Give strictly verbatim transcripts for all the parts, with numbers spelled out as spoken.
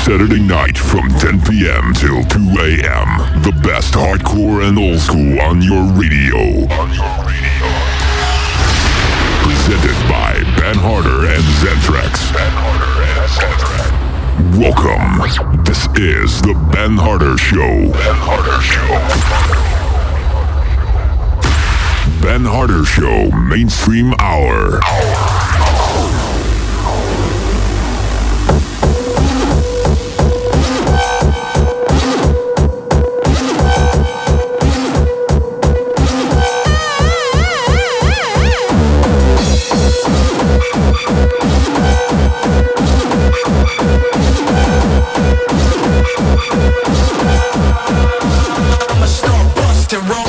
Saturday night from ten p.m. till two a.m. The best hardcore and old school on your radio. On your radio. Presented by Ben Harder and Zentrax. Ben Harder and Zentrax. Welcome. This is the Ben Harder Show. Ben Harder Show. Ben Harder Show Mainstream Hour. I'ma start busting roll.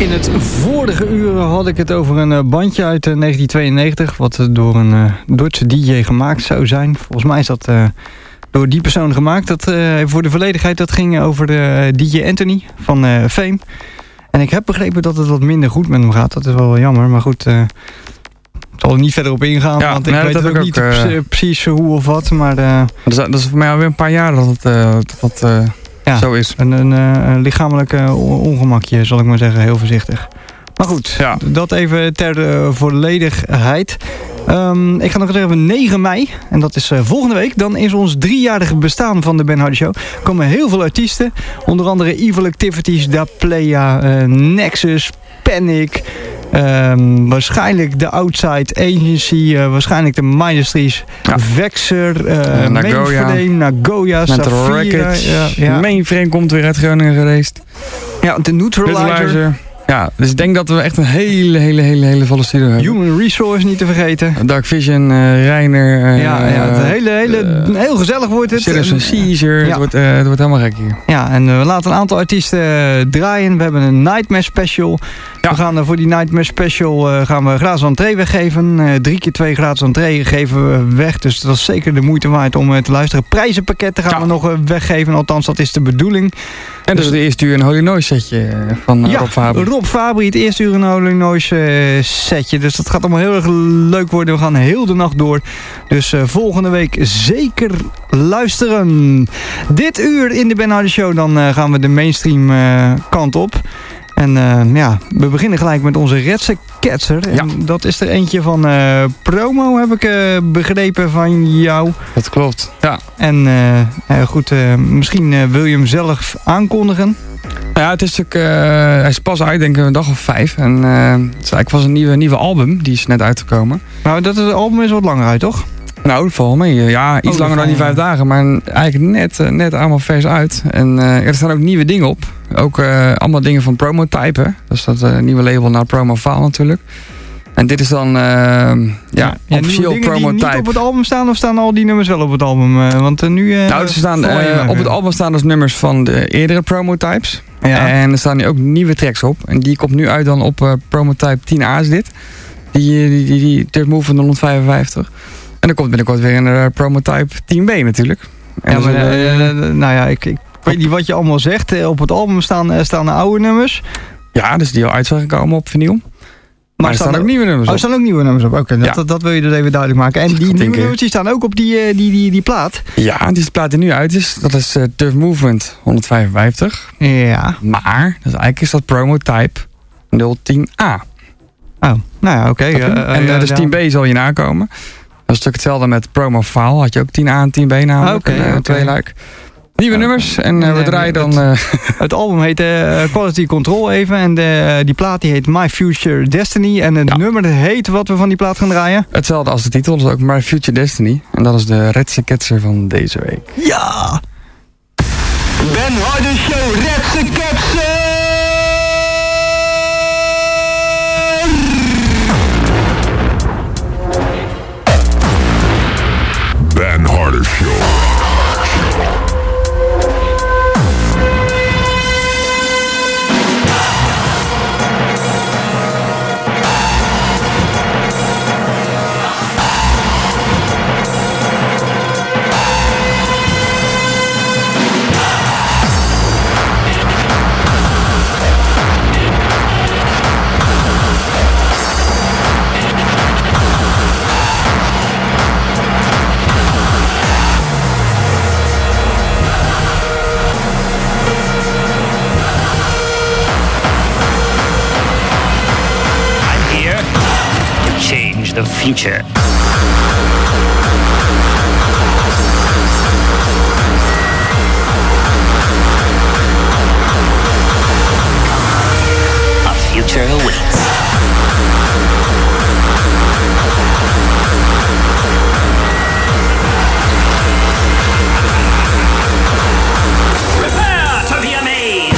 In het vorige uur had ik het over een bandje uit negentien tweeënnegentig... wat door een uh, Duitse D J gemaakt zou zijn. Volgens mij is dat uh, door die persoon gemaakt. Dat, uh, voor de volledigheid, dat ging over de uh, D J Anthony van uh, Fame. En ik heb begrepen dat het wat minder goed met hem gaat. Dat is wel jammer, maar goed... Uh, ik zal er niet verder op ingaan, ja, want ik nee, weet ook, ook niet uh, precies hoe of wat. Maar, uh, dat, is, dat is voor mij alweer een paar jaar dat het uh, dat, uh, ja, zo is. Een, een, een lichamelijk uh, ongemakje, zal ik maar zeggen, heel voorzichtig. Maar goed, ja. dat even ter uh, volledigheid. Um, ik ga nog eens even negen mei, en dat is uh, volgende week. Dan is ons driejarige bestaan van de Ben Harder Show. Er komen heel veel artiesten. Onder andere Evil Activities, Da Playa, uh, Nexus, Panic... Um, waarschijnlijk de Outside Agency, uh, waarschijnlijk de Mindustries, ja. Vexer, uh, Mainframe, Nagoya, Safira. Ja, ja. Mainframe komt weer uit Groningen geweest. Ja, de Neutralizer. Neutralizer. Ja, dus ik denk dat we echt een hele, hele, hele, hele volle studio hebben. Human Resource niet te vergeten. Dark Vision, uh, Reiner. Uh, ja, ja, het hele, hele, uh, heel gezellig wordt het. Serious en Caesar, ja. het, wordt, uh, het wordt helemaal gek hier. Ja, en uh, we laten een aantal artiesten uh, draaien. We hebben een Nightmare Special. Ja. We gaan uh, voor die Nightmare Special uh, gaan we gratis entree weggeven. Uh, drie keer twee gratis entree geven we weg. Dus dat is zeker de moeite waard om uh, te luisteren. Prijzenpakketten gaan ja. we nog uh, weggeven. Althans, dat is de bedoeling. En dus de eerste uur een Holy Noise setje van uh, ja, Rob Fabri. Rob Fabri, het eerste uur een Holy Noise uh, setje. Dus dat gaat allemaal heel erg leuk worden. We gaan heel de nacht door. Dus uh, volgende week zeker luisteren. Dit uur in de Ben Harder Show, dan uh, gaan we de mainstream uh, kant op. En uh, ja, we beginnen gelijk met onze Redse Ketser. En ja. dat is er eentje van uh, Promo, heb ik uh, begrepen van jou. Dat klopt, ja. En uh, uh, goed, uh, misschien uh, wil je hem zelf aankondigen? Ja, het is natuurlijk, uh, hij is pas uit, denk ik, een dag of vijf. En uh, het is eigenlijk was een nieuwe, nieuwe album, die is net uitgekomen. Nou, dat is, het album is wat langer uit, toch? Nou, dat valt mee. Ja, iets oh, langer dan die vijf dagen, maar eigenlijk net, net allemaal vers uit. En uh, er staan ook nieuwe dingen op. Ook uh, allemaal dingen van Promotype. Dus dat uh, nieuwe label naar Promofaal natuurlijk. En dit is dan uh, ja, ja, officieel Promotype. Die niet op het album staan, of staan al die nummers wel op het album? Uh, want uh, nu... Uh, nou, ze staan, uh, op het album staan dus nummers van de eerdere Promotypes. Ja. En er staan nu ook nieuwe tracks op. En die komt nu uit dan op uh, Promotype tien A is dit. Die, die, die, die Third Move van de honderdvijfenvijftig. En er komt binnenkort weer een uh, Promotype tien B natuurlijk. En ja, maar uh, uh, nou ja, ik, ik weet niet wat je allemaal zegt. Op het album staan, uh, staan de oude nummers. Ja, dus die al uit zijn gekomen op vinyl. Maar, maar er staan ook nieuwe nummers op. Oh, er staan ook nieuwe nummers op. Oké, okay, dat, ja. dat, dat wil je dus even duidelijk maken. En die nieuwe denken. nummers die staan ook op die, uh, die, die, die plaat. Ja, die is de plaat die nu uit is. Dat is uh, Tough Movement honderdvijfenvijftig. Ja. Maar, dus eigenlijk is dat Promotype nul tien A. Oh, nou ja, oké. Okay. Uh, en uh, dus ja. tien B zal je nakomen. Dat is natuurlijk hetzelfde met Promofaal. Had je ook tien A en tien B namelijk. Oké, okay, uh, okay. twee luik. Nieuwe ja, nummers en uh, nee, we draaien dan... Uh, het, het album heet uh, Quality Control even. En de, uh, die plaat die heet My Future Destiny. En het ja. nummer heet wat we van die plaat gaan draaien. Hetzelfde als de titel, dus ook My Future Destiny. En dat is de Redse Ketser van deze week. Ja! Ben Harder Show, Redse Ketser! Ben Harder Show. The future. A future awaits. Prepare to be amazed.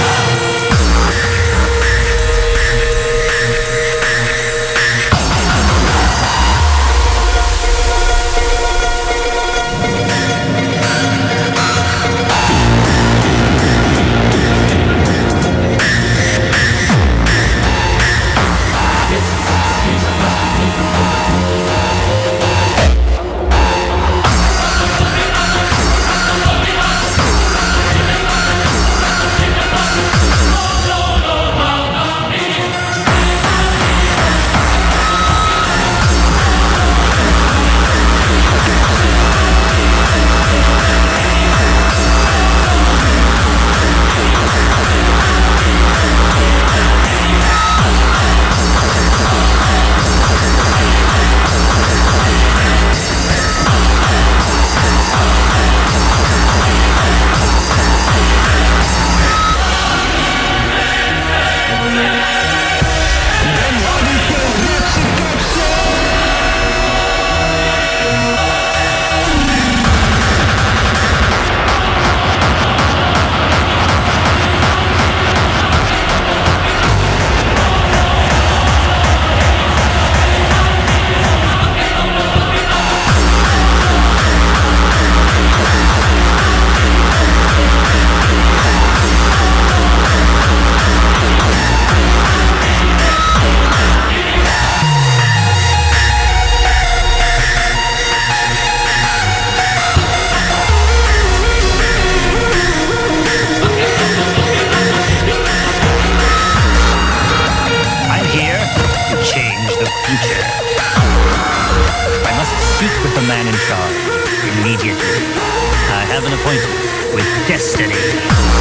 have an appointment with destiny.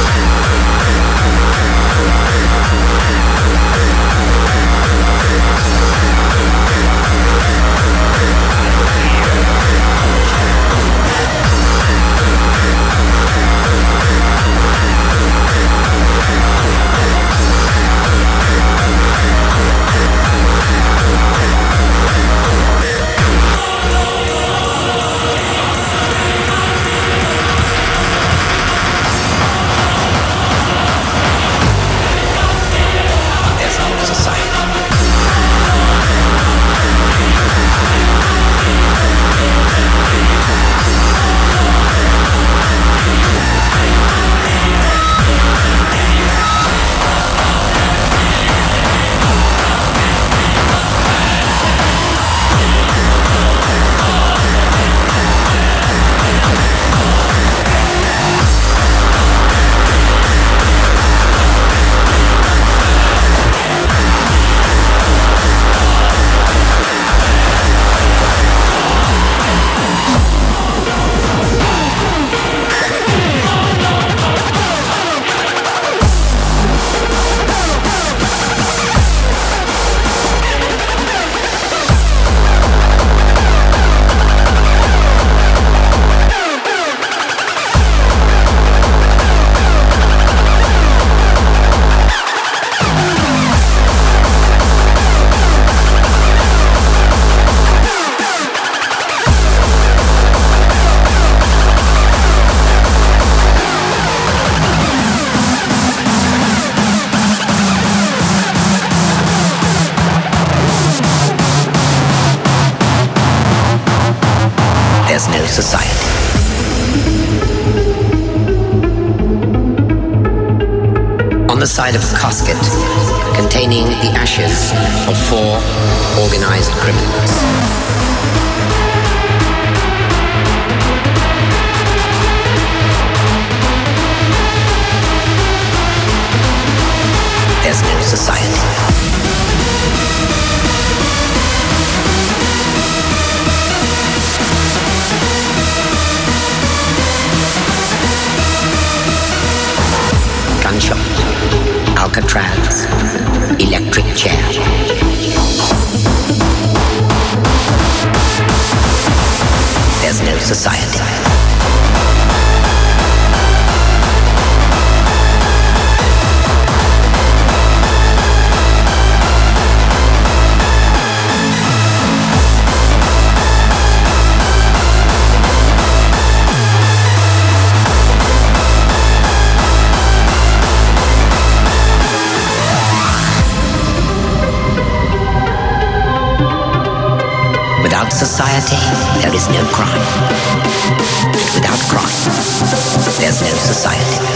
There's no society. On the side of a casket containing the ashes of four organized criminals. There's no society. Gunshot, Alcatraz, electric chair. There's no society. Without society, there is no crime. Without crime, there's no society.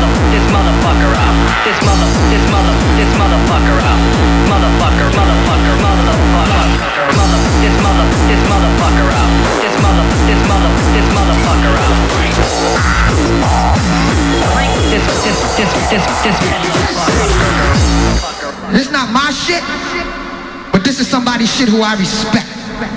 mother, this motherfucker out. This mother, this mother, this motherfucker out. Motherfucker, motherfucker, motherfucker. Mother, this mother, this motherfucker out. This mother, this mother, this motherfucker out. This, this, this, this, this motherfucker. This not my shit, but this is somebody's shit who I respect.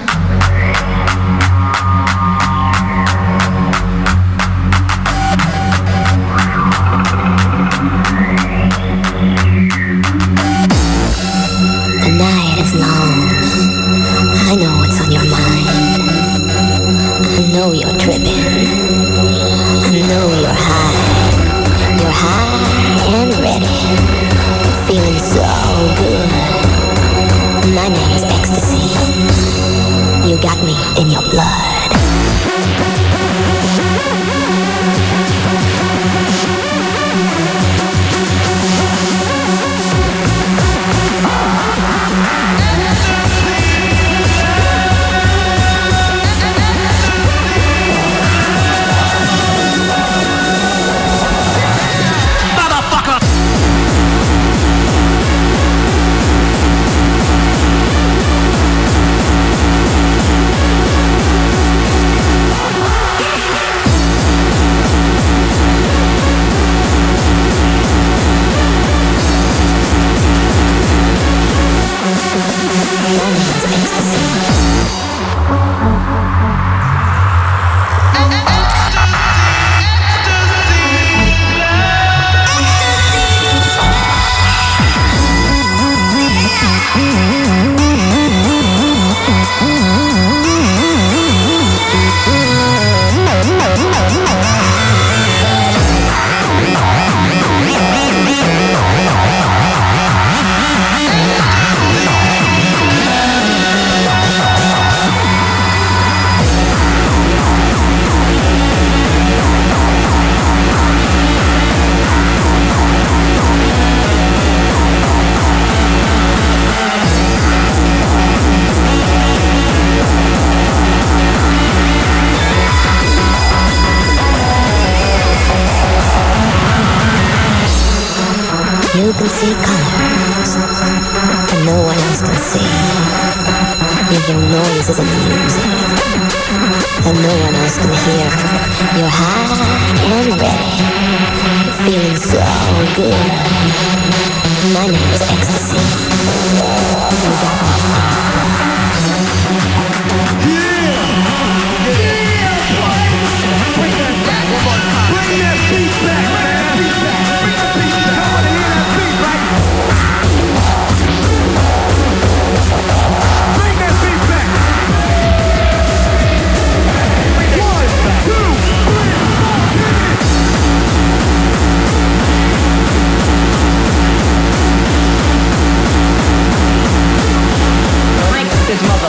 The night is long. I know what's on your mind. I know you're tripping. I know you're high. You're high and ready. Feeling so good. My name is Ecstasy. You got me in your blood. You can see colors that no one else can see. You hear noises in the music that no one else can hear. You're high and ready. You're feeling so good. My name is Ecstasy. You got me. Bring that back one more time. Bring that beat back, man. Bring that beat back. I wanna hear that beat, right? Bring that beat back. One, two, three, This mother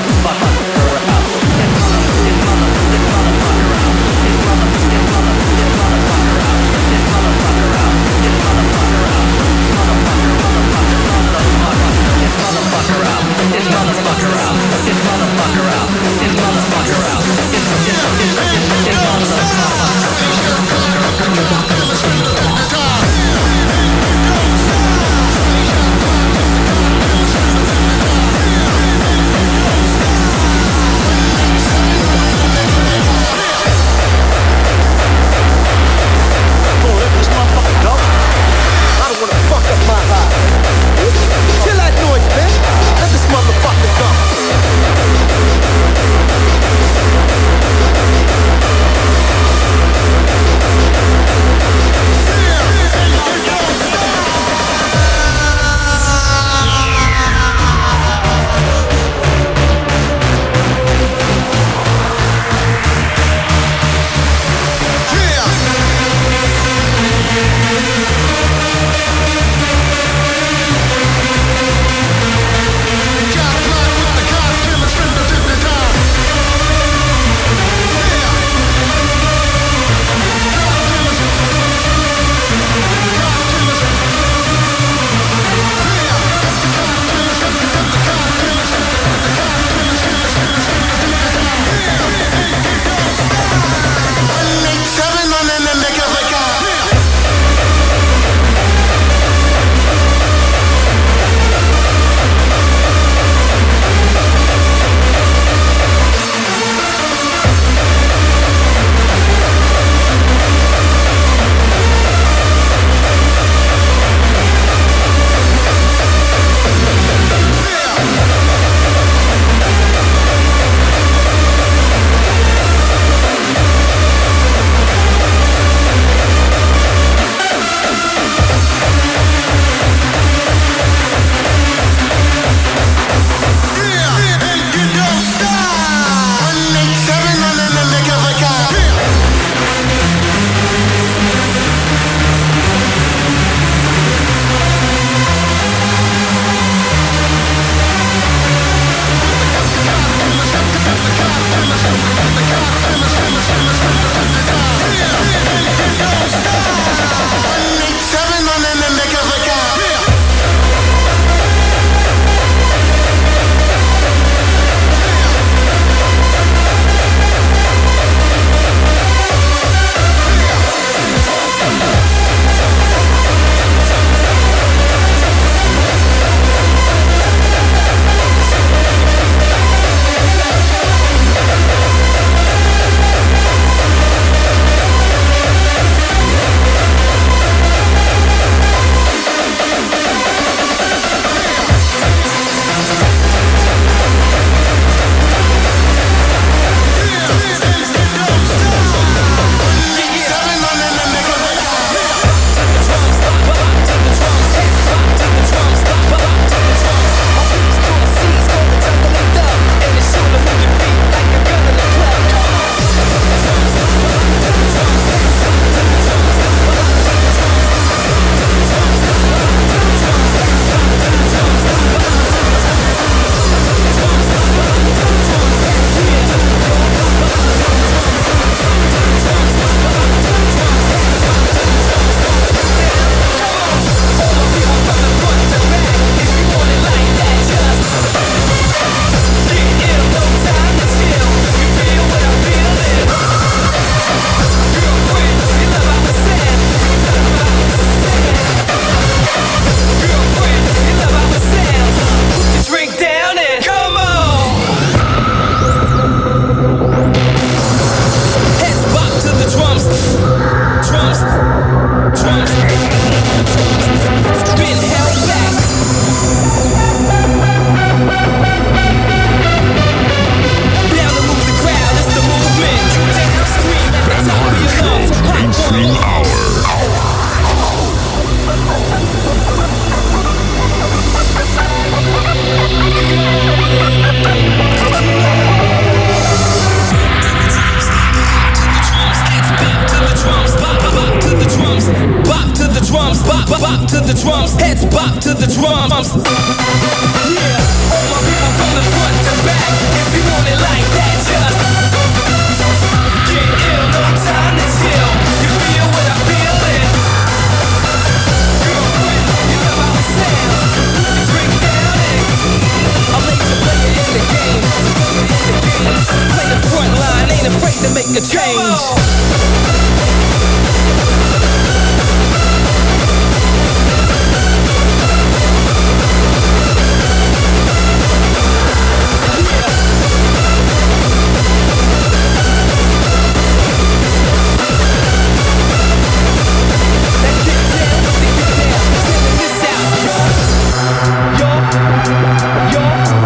bop, bop to the drums, heads bop to the drums. Yeah, all my people from the front to back. If you want it like that, just get ill, no time to chill. You feel what I feel in. Girlfriend, you know how it sounds. Put your drink down and I'll make you play it in the game. Play the front line, ain't afraid to make a change.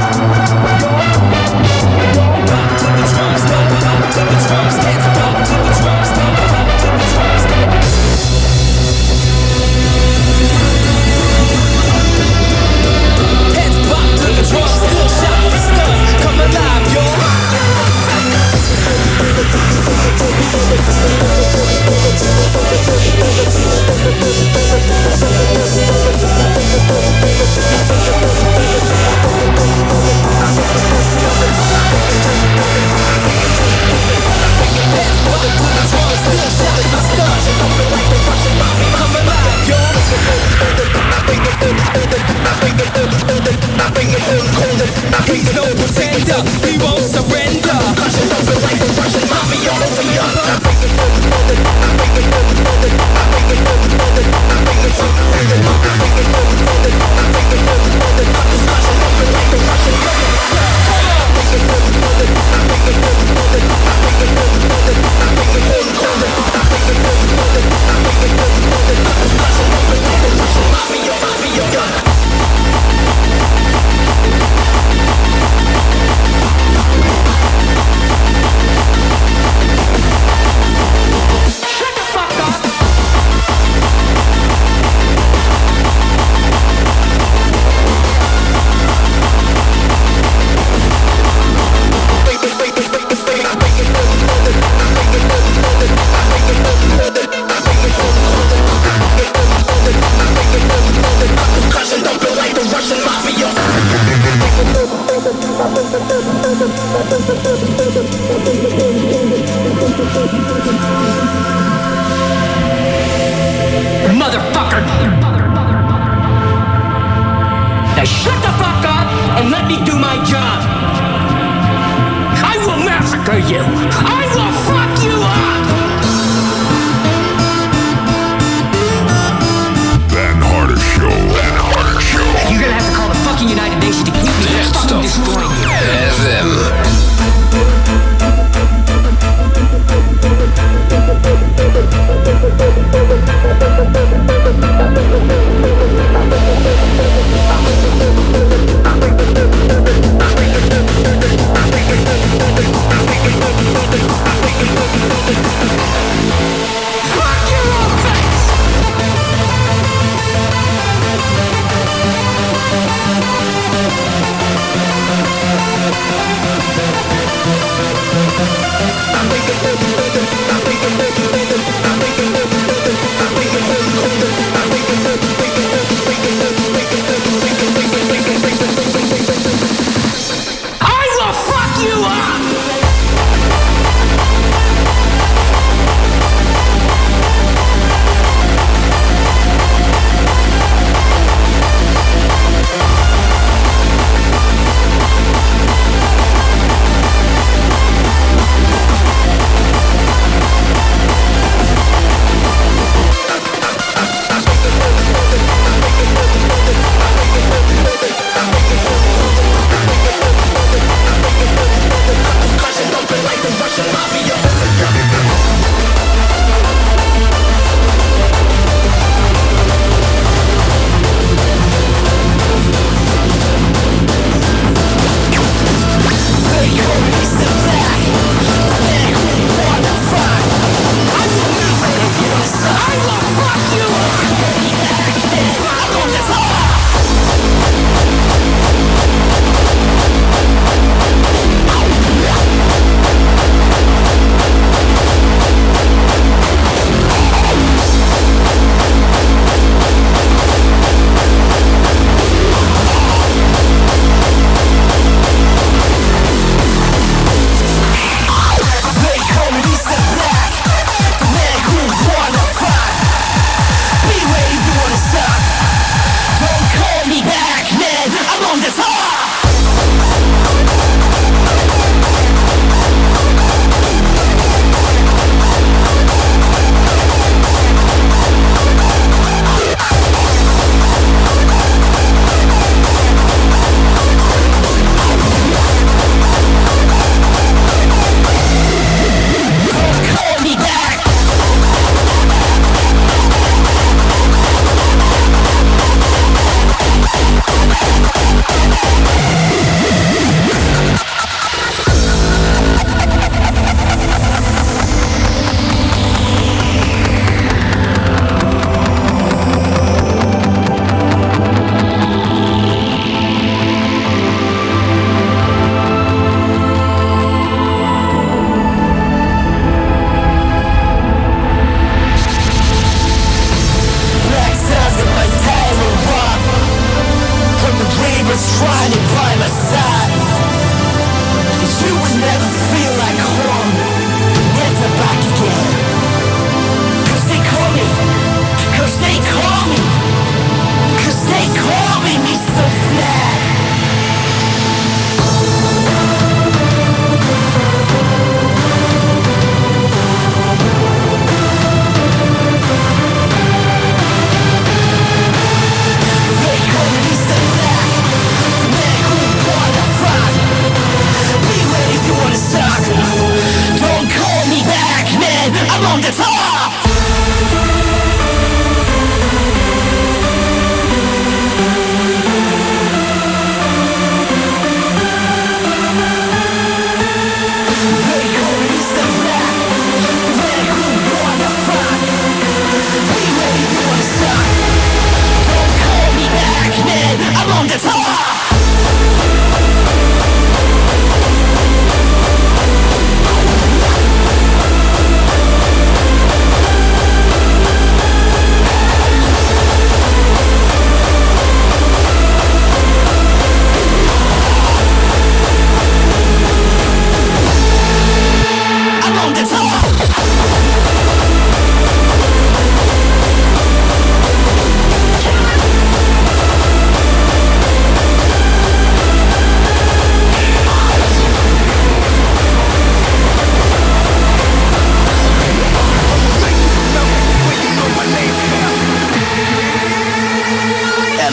To the drums, to the drums, heads bop to the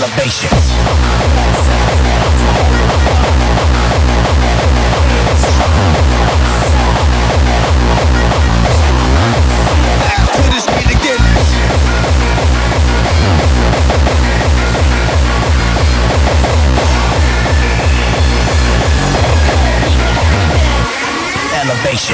elevation. To this beat again. Elevation.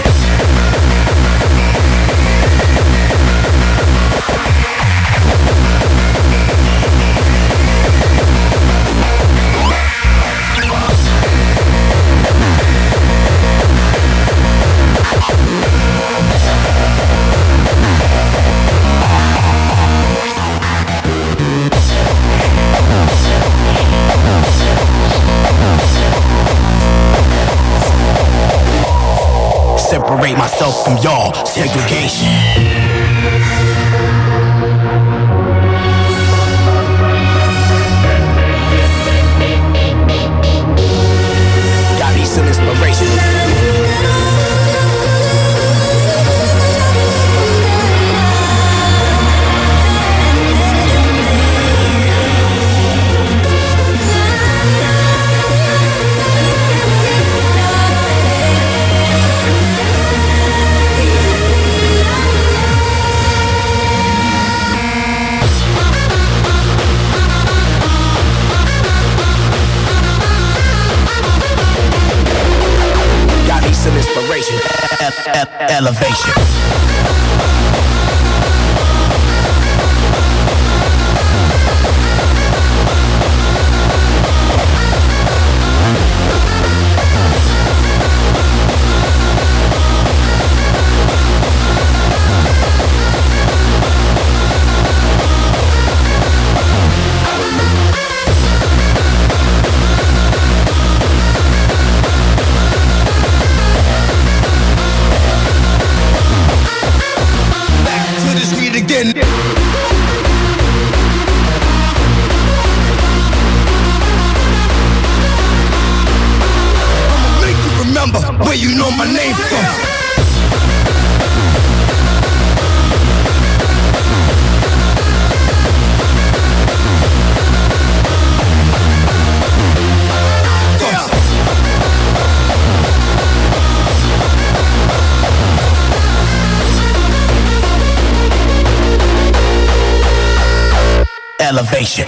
Separate myself from y'all, segregation. Got me some inspiration. Inspiration, e- e- elevation. Again. I'ma make you remember where you know my name from. Elevation.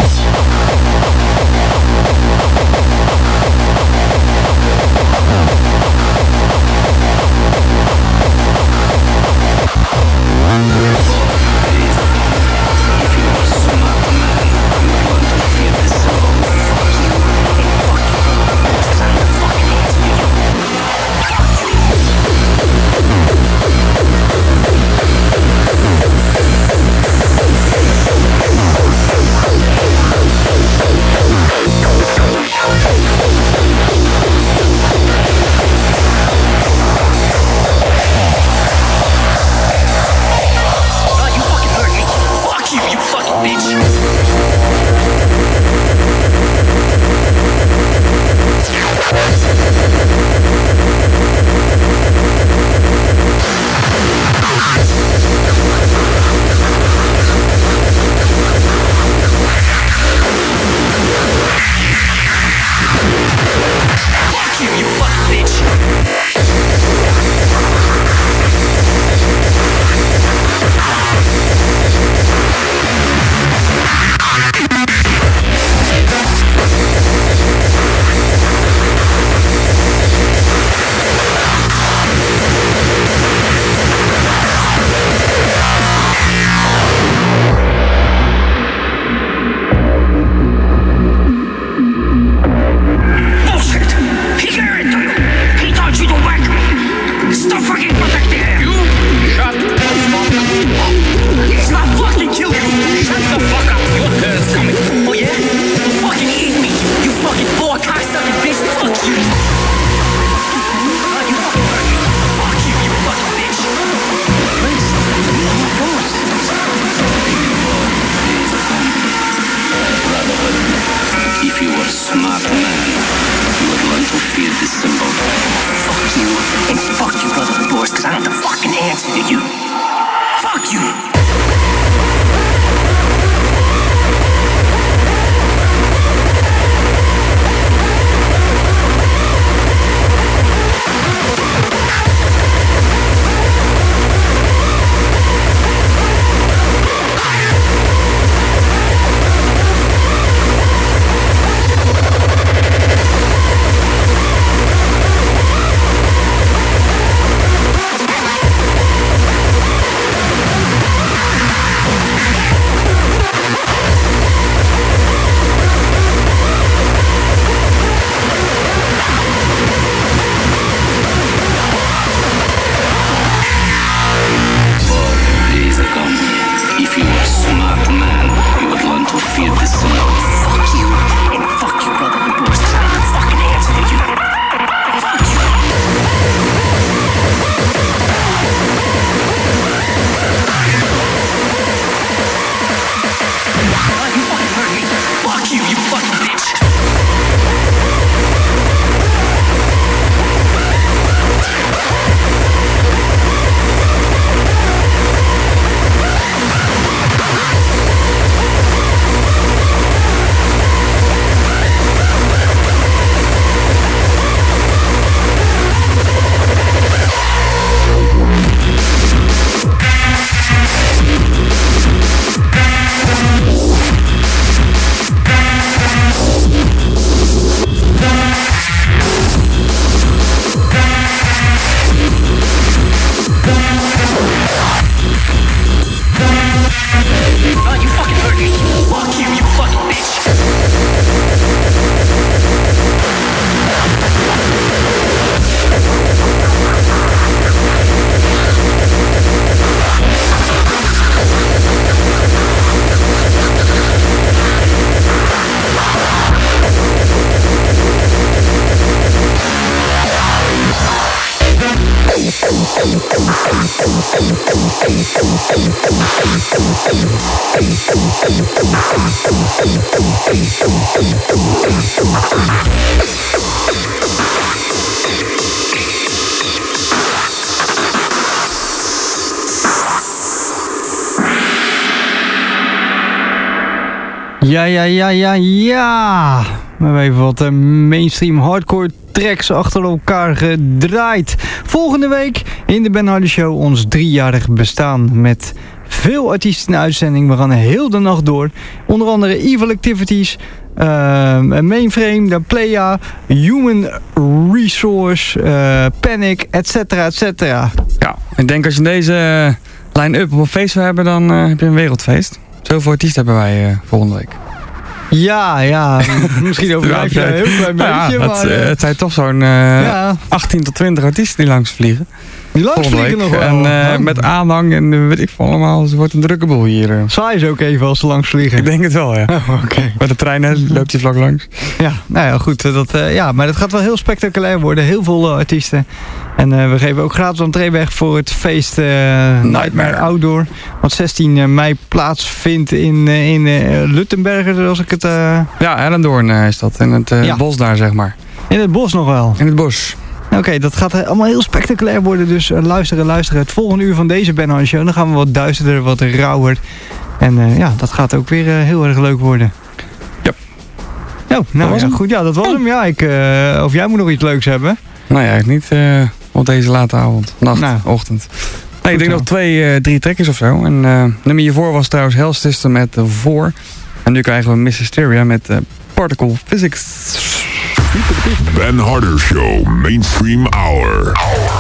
Ja, ja, ja, ja, ja. We hebben even wat uh, mainstream hardcore tracks achter elkaar gedraaid. Volgende week in de Ben Harder Show ons driejarig bestaan met veel artiesten in uitzending. We gaan heel de nacht door. Onder andere Evil Activities, uh, Mainframe, The Playa, Human Resource, uh, Panic, et cetera, et cetera. Ja, ik denk als je deze line-up op een feest wil hebben, dan uh, heb je een wereldfeest. Zoveel artiesten hebben wij uh, volgende week. Ja, ja. Misschien overdrijf je een heel klein beetje. Ja, maar, het, uh, het zijn toch zo'n uh, ja. achttien tot twintig artiesten die langs vliegen. Die langs vliegen nog wel. En uh, met aanhang en uh, weet ik veel allemaal. Het wordt een drukke boel hier. Uh. Saai ze ook even als ze langs vliegen? Ik denk het wel, ja. Oh, okay. Met de trein loopt je vlak langs. Ja, nou ja, goed. Dat, uh, ja, maar dat gaat wel heel spectaculair worden. Heel veel uh, artiesten. En uh, we geven ook gratis entree weg voor het feest uh, Nightmare. Nightmare Outdoor. Wat zestien mei plaatsvindt in, uh, in uh, Luttenberger, zoals ik het... Uh... Ja, Ellendoorn uh, is dat. In het uh, ja. bos daar, zeg maar. In het bos nog wel? In het bos. Oké, okay, dat gaat allemaal heel spectaculair worden. Dus uh, luisteren, luisteren. Het volgende uur van deze Ben Harder Show. Dan gaan we wat duisterder, wat rauwer. En uh, ja, dat gaat ook weer uh, heel erg leuk worden. Ja. Oh, nou ja, goed. Ja, dat was hem. Ja, ik, uh, of jij moet nog iets leuks hebben? Nou ja, niet uh, op deze late avond. Nacht, nou, ochtend. Nee, ik denk nog twee, uh, drie trackers of zo. En uh, nummer hiervoor was trouwens Hell System met uh, voor. En nu krijgen we Miss Hysteria met uh, Particle Physics. Ben Harder Show Mainstream Hour.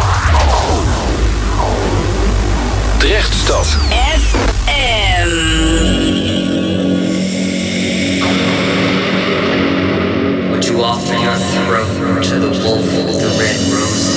Drechtstad F M. Would you offer your throat to the wolf with the red rose?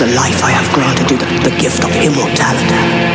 life I have granted you, the, the gift of immortality.